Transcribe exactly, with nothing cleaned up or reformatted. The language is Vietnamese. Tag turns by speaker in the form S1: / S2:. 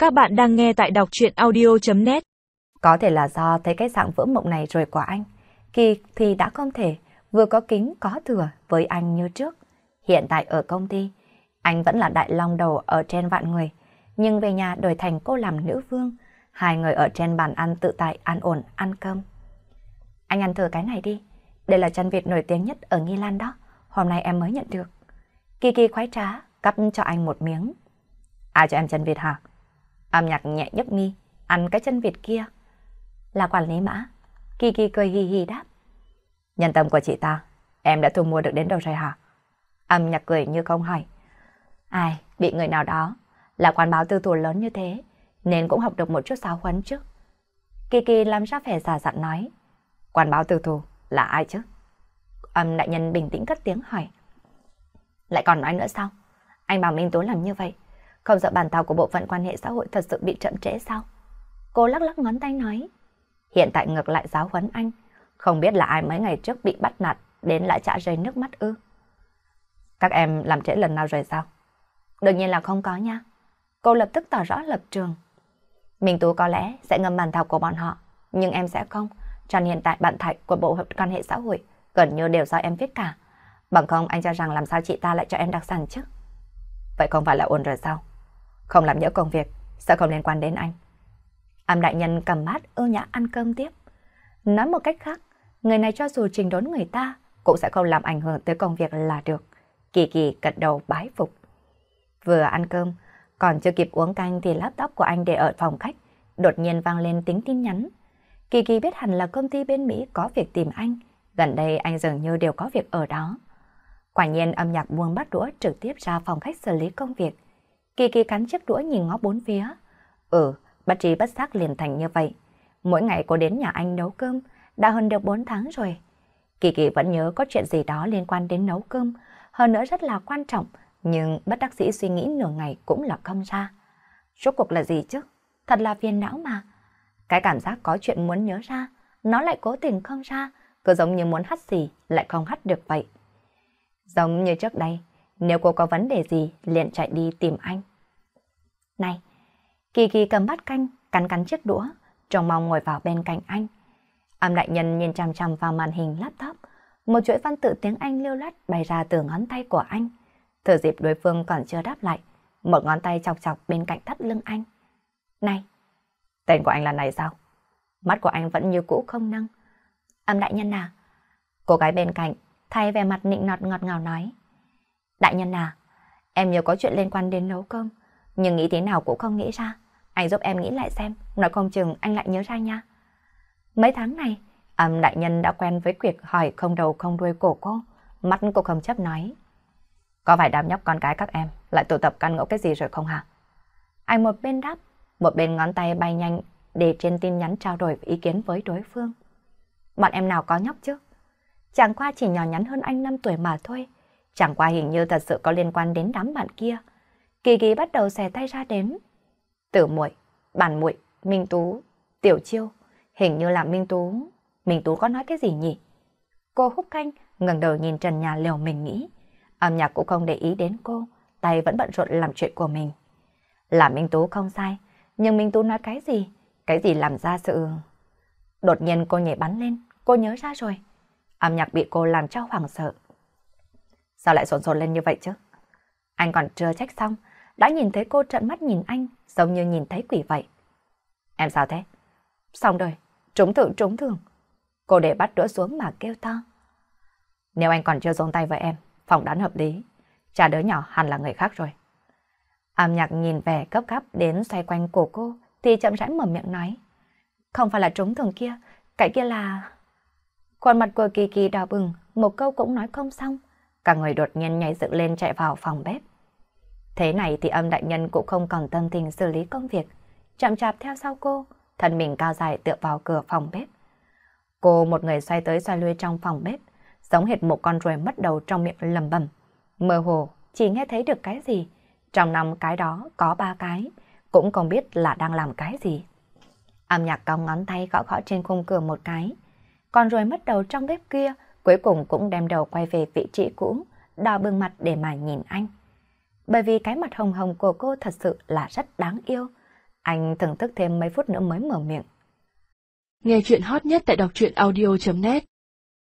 S1: Các bạn đang nghe tại đọc truyện audio chấm net.
S2: Có thể là do thấy cái dạng vỡ mộng này rồi của anh, Kỳ thì đã không thể vừa có kính có thừa với anh như trước. Hiện tại ở công ty, anh vẫn là đại long đầu ở trên vạn người, nhưng về nhà đổi thành cô làm nữ vương, hai người ở trên bàn ăn tự tại an ổn ăn cơm. Anh ăn thử cái này đi, đây là chân vịt nổi tiếng nhất ở Nghi Lan đó, hôm nay em mới nhận được. Kỳ Kỳ khoái trá cắp cho anh một miếng. Ai cho em chân vịt hả? Âm Nhạc nhẹ nhấc mi, ăn cái chân vịt kia. Là quản lý Mã. Kỳ Kỳ cười hì hì đáp. Nhân tâm của chị ta, em đã thu mua được đến đâu rồi hả? Âm Nhạc cười như không hỏi. Ai, bị người nào đó là quán báo tư thù lớn như thế, nên cũng học được một chút giáo huấn chứ. Kỳ Kỳ làm ra vẻ giả dặn nói. Quán báo tư thù là ai chứ? Âm đại nhân bình tĩnh cất tiếng hỏi. Lại còn nói nữa sao? Anh bảo Minh Tú làm như vậy, không sợ bản thảo của bộ phận quan hệ xã hội thật sự bị chậm trễ sao? Cô lắc lắc ngón tay nói. Hiện tại ngược lại giáo huấn anh, không biết là ai mấy ngày trước bị bắt nạt đến lại chả rơi nước mắt ư? Các em làm trễ lần nào rồi sao? Đương nhiên là không có nha. Cô lập tức tỏ rõ lập trường. Minh Tú có lẽ sẽ ngâm bản thảo của bọn họ, nhưng em sẽ không. Cho nên hiện tại bản thảo của bộ phận quan hệ xã hội gần như đều do em viết cả. Bằng không anh cho rằng làm sao chị ta lại cho em đặc sản chứ? Vậy không phải là ổn rồi sao? Không làm nhỡ công việc, sẽ không liên quan đến anh. Âm đại nhân cầm bát ưu nhã ăn cơm tiếp. Nói một cách khác, người này cho dù trình đốn người ta, cũng sẽ không làm ảnh hưởng tới công việc là được. Kỳ Kỳ gật đầu bái phục. Vừa ăn cơm, còn chưa kịp uống canh thì laptop của anh để ở phòng khách, đột nhiên vang lên tiếng tin nhắn. Kỳ Kỳ biết hẳn là công ty bên Mỹ có việc tìm anh, gần đây anh dường như đều có việc ở đó. Quả nhiên Âm Nhạc buông bát đũa trực tiếp ra phòng khách xử lý công việc. Kỳ Kỳ cắn chiếc đũa nhìn ngó bốn phía. Ừ, bất trí bất giác liền thành như vậy. Mỗi ngày cô đến nhà anh nấu cơm, đã hơn được bốn tháng rồi. Kỳ Kỳ vẫn nhớ có chuyện gì đó liên quan đến nấu cơm, hơn nữa rất là quan trọng, nhưng bất đắc dĩ suy nghĩ nửa ngày cũng là không ra. Rốt cuộc là gì chứ? Thật là phiền não mà. Cái cảm giác có chuyện muốn nhớ ra, nó lại cố tình không ra, cứ giống như muốn hắt gì lại không hắt được vậy. Giống như trước đây, nếu cô có vấn đề gì liền chạy đi tìm anh. Này, Kỳ Kỳ cầm bát canh, cắn cắn chiếc đũa, trông mong ngồi vào bên cạnh anh. Âm đại nhân nhìn chằm chằm vào màn hình laptop, một chuỗi văn tự tiếng Anh lưu loát bay ra từ ngón tay của anh. Thừa dịp đối phương còn chưa đáp lại, một ngón tay chọc chọc bên cạnh thắt lưng anh. Này, tên của anh là này sao? Mắt của anh vẫn như cũ không nâng. Âm đại nhân à? Cô gái bên cạnh thay vẻ mặt nịnh nọt ngọt ngào nói. Đại nhân à, em nhớ có chuyện liên quan đến nấu cơm, nhưng nghĩ thế nào cũng không nghĩ ra. Anh giúp em nghĩ lại xem, nói không chừng anh lại nhớ ra nha. Mấy tháng này, Âm đại nhân đã quen với việc hỏi không đầu không đuôi của cô. Mắt cô không chấp nói. Có phải đám nhóc con cái các em lại tụ tập căn ngẫu cái gì rồi không hả? Anh một bên đáp, một bên ngón tay bay nhanh để trên tin nhắn trao đổi ý kiến với đối phương. Bọn em nào có nhóc chứ? Chẳng qua chỉ nhỏ nhắn hơn anh năm tuổi mà thôi. Chẳng qua hình như thật sự có liên quan đến đám bạn kia. Kỳ Kỳ bắt đầu xẻ tay ra đếm. Tử Muội, Bản Muội, Minh Tú, Tiểu Chiêu. Hình như là Minh Tú. Minh Tú có nói cái gì nhỉ? Cô hút canh, ngẩng đầu nhìn trần nhà liều mình nghĩ. Âm Nhạc cũng không để ý đến cô, tay vẫn bận rộn làm chuyện của mình. Là Minh Tú không sai, nhưng Minh Tú nói cái gì? Cái gì làm ra sự... Đột nhiên cô nhảy bắn lên, cô nhớ ra rồi. Âm Nhạc bị cô làm cho hoảng sợ. Sao lại sồn sồn lên như vậy chứ? Anh còn chưa trách xong, đã nhìn thấy cô trợn mắt nhìn anh, giống như nhìn thấy quỷ vậy. Em sao thế? Xong rồi, trúng thưởng trúng thưởng. Cô để bắt đũa xuống mà kêu to. Nếu anh còn chưa giông tay với em, phỏng đoán hợp lý, cha đứa nhỏ hẳn là người khác rồi. Âm Nhạc nhìn vẻ cấp gáp đến xoay quanh cổ cô, thì chậm rãi mở miệng nói. Không phải là trúng thưởng kia, cái kia là... Khuôn mặt của Kỳ Kỳ đỏ bừng, một câu cũng nói không xong. Cả người đột nhiên nhảy dựng lên chạy vào phòng bếp. Thế này thì Âm đại nhân cũng không còn tâm tình xử lý công việc, chậm chạp theo sau cô, thân mình cao dài tựa vào cửa phòng bếp. Cô một người xoay tới xoay lui trong phòng bếp, giống hệt một con ruồi mất đầu trong miệng lẩm bẩm. Mơ hồ chỉ nghe thấy được cái gì, trong năm cái đó có ba cái, cũng không biết là đang làm cái gì. Âm Nhạc cong ngón tay gõ gõ trên khung cửa một cái. Con ruồi mất đầu trong bếp kia cuối cùng cũng đem đầu quay về vị trí cũ, đỏ bừng mặt để mà nhìn anh. Bởi vì cái mặt hồng hồng của cô thật sự là rất đáng yêu. Anh thưởng thức thêm mấy phút nữa mới mở miệng.
S1: Nghe chuyện hot nhất tại đọc truyện audio chấm net